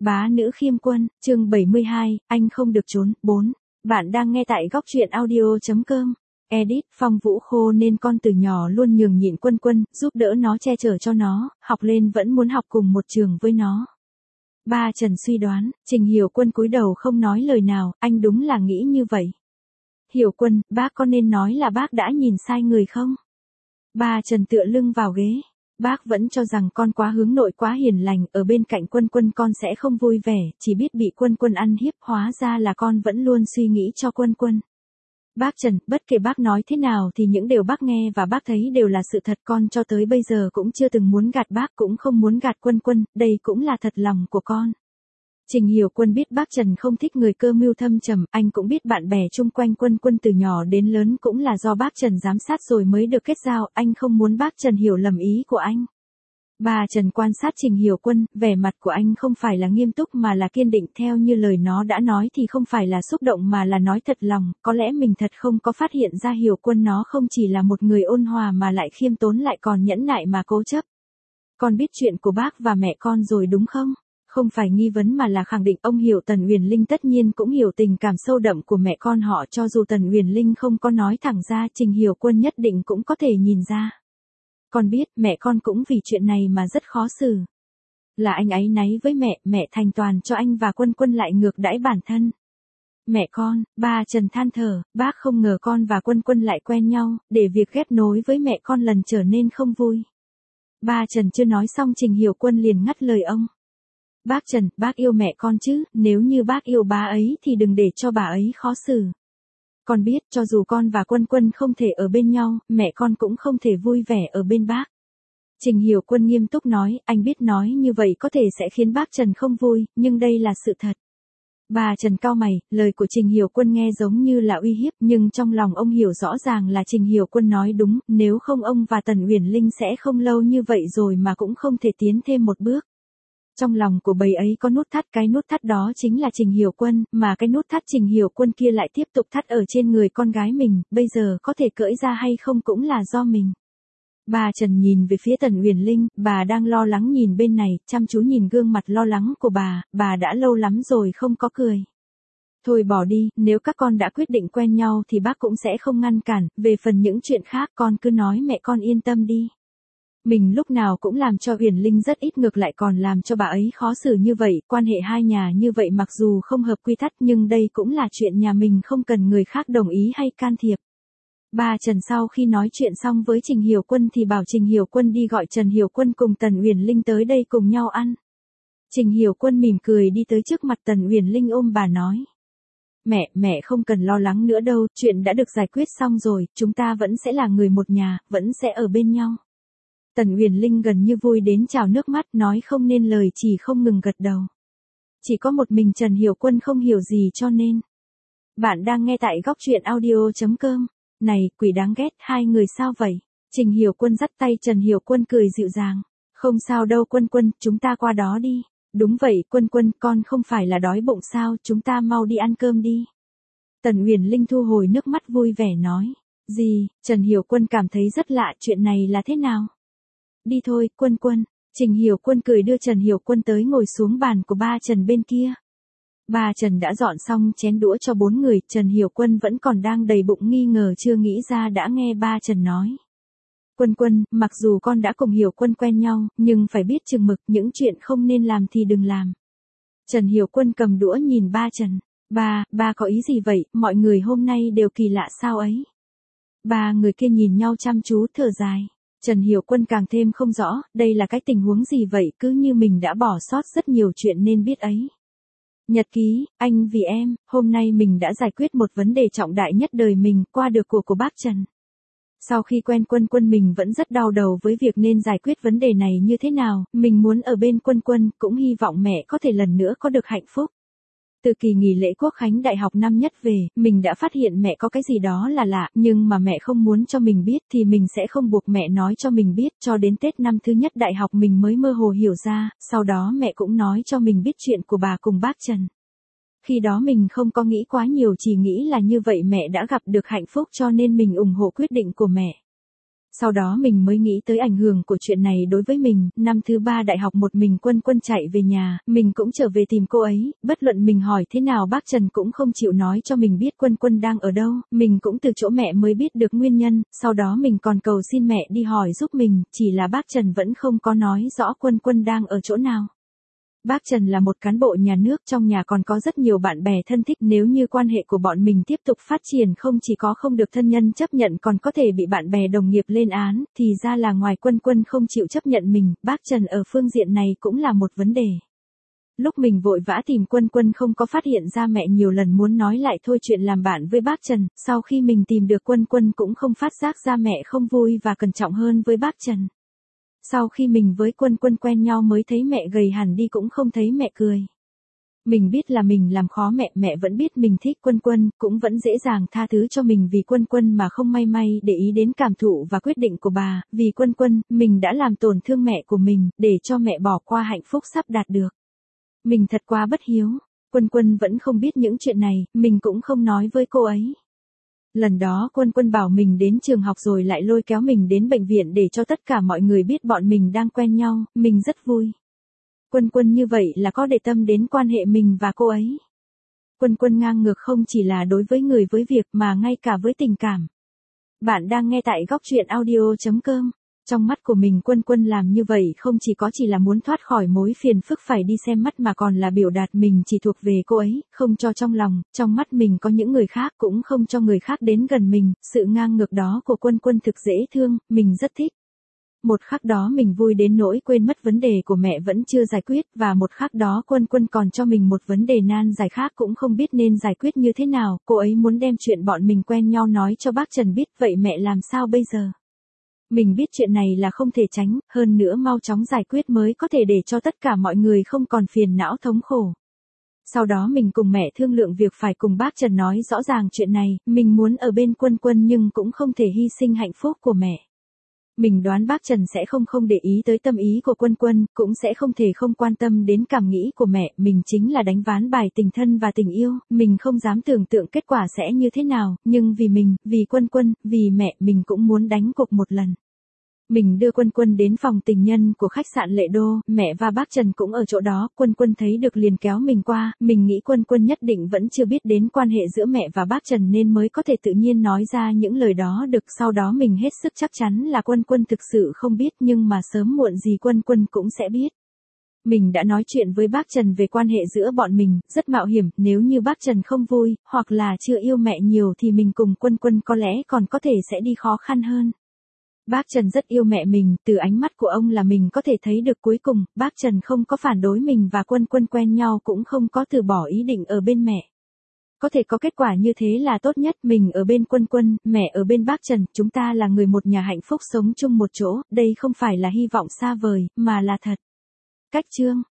Bá nữ khiêm quân, chương 72, anh không được trốn, 4. Bạn đang nghe tại góc truyện audio.com. Edit, Phong Vũ Khô nên con từ nhỏ luôn nhường nhịn Quân Quân, giúp đỡ nó, che chở cho nó, học lên vẫn muốn học cùng một trường với nó. Ba Trần suy đoán, Trình Hiểu Quân cúi đầu không nói lời nào, anh đúng là nghĩ như vậy. Hiểu Quân, bác có nên nói là bác đã nhìn sai người không? Ba Trần tựa lưng vào ghế. Bác vẫn cho rằng con quá hướng nội, quá hiền lành, ở bên cạnh Quân Quân con sẽ không vui vẻ, chỉ biết bị Quân Quân ăn hiếp, hóa ra là con vẫn luôn suy nghĩ cho Quân Quân. Bác Trần, bất kể bác nói thế nào thì những điều bác nghe và bác thấy đều là sự thật, con cho tới bây giờ cũng chưa từng muốn gạt bác, cũng không muốn gạt Quân Quân, đây cũng là thật lòng của con. Trình Hiểu Quân biết bác Trần không thích người cơ mưu thâm trầm, anh cũng biết bạn bè chung quanh Quân Quân từ nhỏ đến lớn cũng là do bác Trần giám sát rồi mới được kết giao, anh không muốn bác Trần hiểu lầm ý của anh. Bà Trần quan sát Trình Hiểu Quân, vẻ mặt của anh không phải là nghiêm túc mà là kiên định, theo như lời nó đã nói thì không phải là xúc động mà là nói thật lòng, có lẽ mình thật không có phát hiện ra Hiểu Quân nó không chỉ là một người ôn hòa mà lại khiêm tốn, lại còn nhẫn nại mà cố chấp. Con biết chuyện của bác và mẹ con rồi đúng không? Không phải nghi vấn mà là khẳng định, ông hiểu Tần Uyển Linh tất nhiên cũng hiểu tình cảm sâu đậm của mẹ con họ, cho dù Tần Uyển Linh không có nói thẳng ra, Trình Hiểu Quân nhất định cũng có thể nhìn ra. Con biết, mẹ con cũng vì chuyện này mà rất khó xử. Là anh áy náy với mẹ thành toàn cho anh và Quân Quân lại ngược đãi bản thân. Mẹ con, ba Trần than thở, bác không ngờ con và Quân Quân lại quen nhau, để việc ghép nối với mẹ con lần trở nên không vui. Ba Trần chưa nói xong Trình Hiểu Quân liền ngắt lời ông. Bác Trần, bác yêu mẹ con chứ, nếu như bác yêu bà ấy thì đừng để cho bà ấy khó xử. Con biết, cho dù con và Quân Quân không thể ở bên nhau, mẹ con cũng không thể vui vẻ ở bên bác. Trình Hiểu Quân nghiêm túc nói, anh biết nói như vậy có thể sẽ khiến bác Trần không vui, nhưng đây là sự thật. Bà Trần cau mày, lời của Trình Hiểu Quân nghe giống như là uy hiếp, nhưng trong lòng ông hiểu rõ ràng là Trình Hiểu Quân nói đúng, nếu không ông và Tần Uyển Linh sẽ không lâu như vậy rồi mà cũng không thể tiến thêm một bước. Trong lòng của bầy ấy có nút thắt, cái nút thắt đó chính là Trình Hiểu Quân, mà cái nút thắt Trình Hiểu Quân kia lại tiếp tục thắt ở trên người con gái mình, bây giờ có thể cởi ra hay không cũng là do mình. Bà Trần nhìn về phía Tần Uyển Linh, bà đang lo lắng nhìn bên này, chăm chú nhìn gương mặt lo lắng của bà đã lâu lắm rồi không có cười. Thôi bỏ đi, nếu các con đã quyết định quen nhau thì bác cũng sẽ không ngăn cản, về phần những chuyện khác con cứ nói mẹ con yên tâm đi. Mình lúc nào cũng làm cho Uyển Linh rất ít, ngược lại còn làm cho bà ấy khó xử như vậy, quan hệ hai nhà như vậy mặc dù không hợp quy tắc nhưng đây cũng là chuyện nhà mình, không cần người khác đồng ý hay can thiệp. Bà Trần sau khi nói chuyện xong với Trình Hiểu Quân thì bảo Trình Hiểu Quân đi gọi Trần Hiểu Quân cùng Tần Uyển Linh tới đây cùng nhau ăn. Trình Hiểu Quân mỉm cười đi tới trước mặt Tần Uyển Linh ôm bà nói. Mẹ không cần lo lắng nữa đâu, chuyện đã được giải quyết xong rồi, chúng ta vẫn sẽ là người một nhà, vẫn sẽ ở bên nhau. Tần Uyển Linh gần như vui đến trào nước mắt, nói không nên lời, chỉ không ngừng gật đầu. Chỉ có một mình Trần Hiểu Quân không hiểu gì cho nên. Bạn đang nghe tại góc truyện audio.com. Này, quỷ đáng ghét, hai người sao vậy? Trình Hiểu Quân dắt tay Trần Hiểu Quân cười dịu dàng. Không sao đâu Quân Quân, chúng ta qua đó đi. Đúng vậy Quân Quân, con không phải là đói bụng sao, chúng ta mau đi ăn cơm đi. Tần Uyển Linh thu hồi nước mắt vui vẻ nói. Gì? Trần Hiểu Quân cảm thấy rất lạ, chuyện này là thế nào? Đi thôi, Quân Quân. Trình Hiểu Quân cười đưa Trần Hiểu Quân tới ngồi xuống bàn của ba Trần bên kia. Ba Trần đã dọn xong chén đũa cho 4 người, Trần Hiểu Quân vẫn còn đang đầy bụng nghi ngờ chưa nghĩ ra đã nghe ba Trần nói. Quân Quân, mặc dù con đã cùng Hiểu Quân quen nhau, nhưng phải biết chừng mực, những chuyện không nên làm thì đừng làm. Trần Hiểu Quân cầm đũa nhìn ba Trần. Ba có ý gì vậy, mọi người hôm nay đều kỳ lạ sao ấy? Ba người kia nhìn nhau chăm chú thở dài. Trần Hiểu Quân càng thêm không rõ, đây là cái tình huống gì vậy, cứ như mình đã bỏ sót rất nhiều chuyện nên biết ấy. Nhật ký, anh vì em, hôm nay mình đã giải quyết một vấn đề trọng đại nhất đời mình, qua được của bác Trần. Sau khi quen Quân Quân mình vẫn rất đau đầu với việc nên giải quyết vấn đề này như thế nào, mình muốn ở bên Quân Quân, cũng hy vọng mẹ có thể lần nữa có được hạnh phúc. Từ kỳ nghỉ lễ Quốc khánh đại học năm nhất về, mình đã phát hiện mẹ có cái gì đó là lạ, nhưng mà mẹ không muốn cho mình biết thì mình sẽ không buộc mẹ nói cho mình biết, cho đến Tết năm thứ nhất đại học mình mới mơ hồ hiểu ra, sau đó mẹ cũng nói cho mình biết chuyện của bà cùng bác Trần. Khi đó mình không có nghĩ quá nhiều, chỉ nghĩ là như vậy mẹ đã gặp được hạnh phúc cho nên mình ủng hộ quyết định của mẹ. Sau đó mình mới nghĩ tới ảnh hưởng của chuyện này đối với mình, năm thứ 3 đại học một mình Quân Quân chạy về nhà, mình cũng trở về tìm cô ấy, bất luận mình hỏi thế nào bác Trần cũng không chịu nói cho mình biết Quân Quân đang ở đâu, mình cũng từ chỗ mẹ mới biết được nguyên nhân, sau đó mình còn cầu xin mẹ đi hỏi giúp mình, chỉ là bác Trần vẫn không có nói rõ Quân Quân đang ở chỗ nào. Bác Trần là một cán bộ nhà nước, trong nhà còn có rất nhiều bạn bè thân thích, nếu như quan hệ của bọn mình tiếp tục phát triển không chỉ có không được thân nhân chấp nhận còn có thể bị bạn bè đồng nghiệp lên án, thì ra là ngoài Quân Quân không chịu chấp nhận mình, bác Trần ở phương diện này cũng là một vấn đề. Lúc mình vội vã tìm Quân Quân không có phát hiện ra mẹ nhiều lần muốn nói lại thôi chuyện làm bạn với bác Trần, sau khi mình tìm được Quân Quân cũng không phát giác ra mẹ không vui và cẩn trọng hơn với bác Trần. Sau khi mình với Quân Quân quen nhau mới thấy mẹ gầy hẳn đi cũng không thấy mẹ cười. Mình biết là mình làm khó mẹ, mẹ vẫn biết mình thích Quân Quân, cũng vẫn dễ dàng tha thứ cho mình vì Quân Quân mà không may may để ý đến cảm thụ và quyết định của bà, vì Quân Quân, mình đã làm tổn thương mẹ của mình, để cho mẹ bỏ qua hạnh phúc sắp đạt được. Mình thật quá bất hiếu, Quân Quân vẫn không biết những chuyện này, mình cũng không nói với cô ấy. Lần đó Quân Quân bảo mình đến trường học rồi lại lôi kéo mình đến bệnh viện để cho tất cả mọi người biết bọn mình đang quen nhau, mình rất vui. Quân Quân như vậy là có để tâm đến quan hệ mình và cô ấy. Quân Quân ngang ngược không chỉ là đối với người với việc mà ngay cả với tình cảm. Bạn đang nghe tại góc truyện audio.com. Trong mắt của mình Quân Quân làm như vậy không chỉ là muốn thoát khỏi mối phiền phức phải đi xem mắt mà còn là biểu đạt mình chỉ thuộc về cô ấy, không cho trong lòng, trong mắt mình có những người khác cũng không cho người khác đến gần mình, sự ngang ngược đó của Quân Quân thực dễ thương, mình rất thích. Một khắc đó mình vui đến nỗi quên mất vấn đề của mẹ vẫn chưa giải quyết và một khắc đó Quân Quân còn cho mình một vấn đề nan giải khác cũng không biết nên giải quyết như thế nào, cô ấy muốn đem chuyện bọn mình quen nhau nói cho bác Trần biết, vậy mẹ làm sao bây giờ? Mình biết chuyện này là không thể tránh, hơn nữa mau chóng giải quyết mới có thể để cho tất cả mọi người không còn phiền não thống khổ. Sau đó mình cùng mẹ thương lượng việc phải cùng bác Trần nói rõ ràng chuyện này, mình muốn ở bên Quân Quân nhưng cũng không thể hy sinh hạnh phúc của mẹ. Mình đoán bác Trần sẽ không để ý tới tâm ý của Quân Quân, cũng sẽ không thể không quan tâm đến cảm nghĩ của mẹ, mình chính là đánh ván bài tình thân và tình yêu, mình không dám tưởng tượng kết quả sẽ như thế nào, nhưng vì mình, vì Quân Quân, vì mẹ, mình cũng muốn đánh cuộc một lần. Mình đưa Quân Quân đến phòng tình nhân của khách sạn Lệ Đô, mẹ và bác Trần cũng ở chỗ đó, Quân Quân thấy được liền kéo mình qua, mình nghĩ Quân Quân nhất định vẫn chưa biết đến quan hệ giữa mẹ và bác Trần nên mới có thể tự nhiên nói ra những lời đó được, sau đó mình hết sức chắc chắn là Quân Quân thực sự không biết nhưng mà sớm muộn gì Quân Quân cũng sẽ biết. Mình đã nói chuyện với bác Trần về quan hệ giữa bọn mình, rất mạo hiểm, nếu như bác Trần không vui, hoặc là chưa yêu mẹ nhiều thì mình cùng Quân Quân có lẽ còn có thể sẽ đi khó khăn hơn. Bác Trần rất yêu mẹ mình, từ ánh mắt của ông là mình có thể thấy được cuối cùng, bác Trần không có phản đối mình và Quân Quân quen nhau cũng không có từ bỏ ý định ở bên mẹ. Có thể có kết quả như thế là tốt nhất, mình ở bên Quân Quân, mẹ ở bên bác Trần, chúng ta là người một nhà hạnh phúc sống chung một chỗ, đây không phải là hy vọng xa vời, mà là thật. Cách chương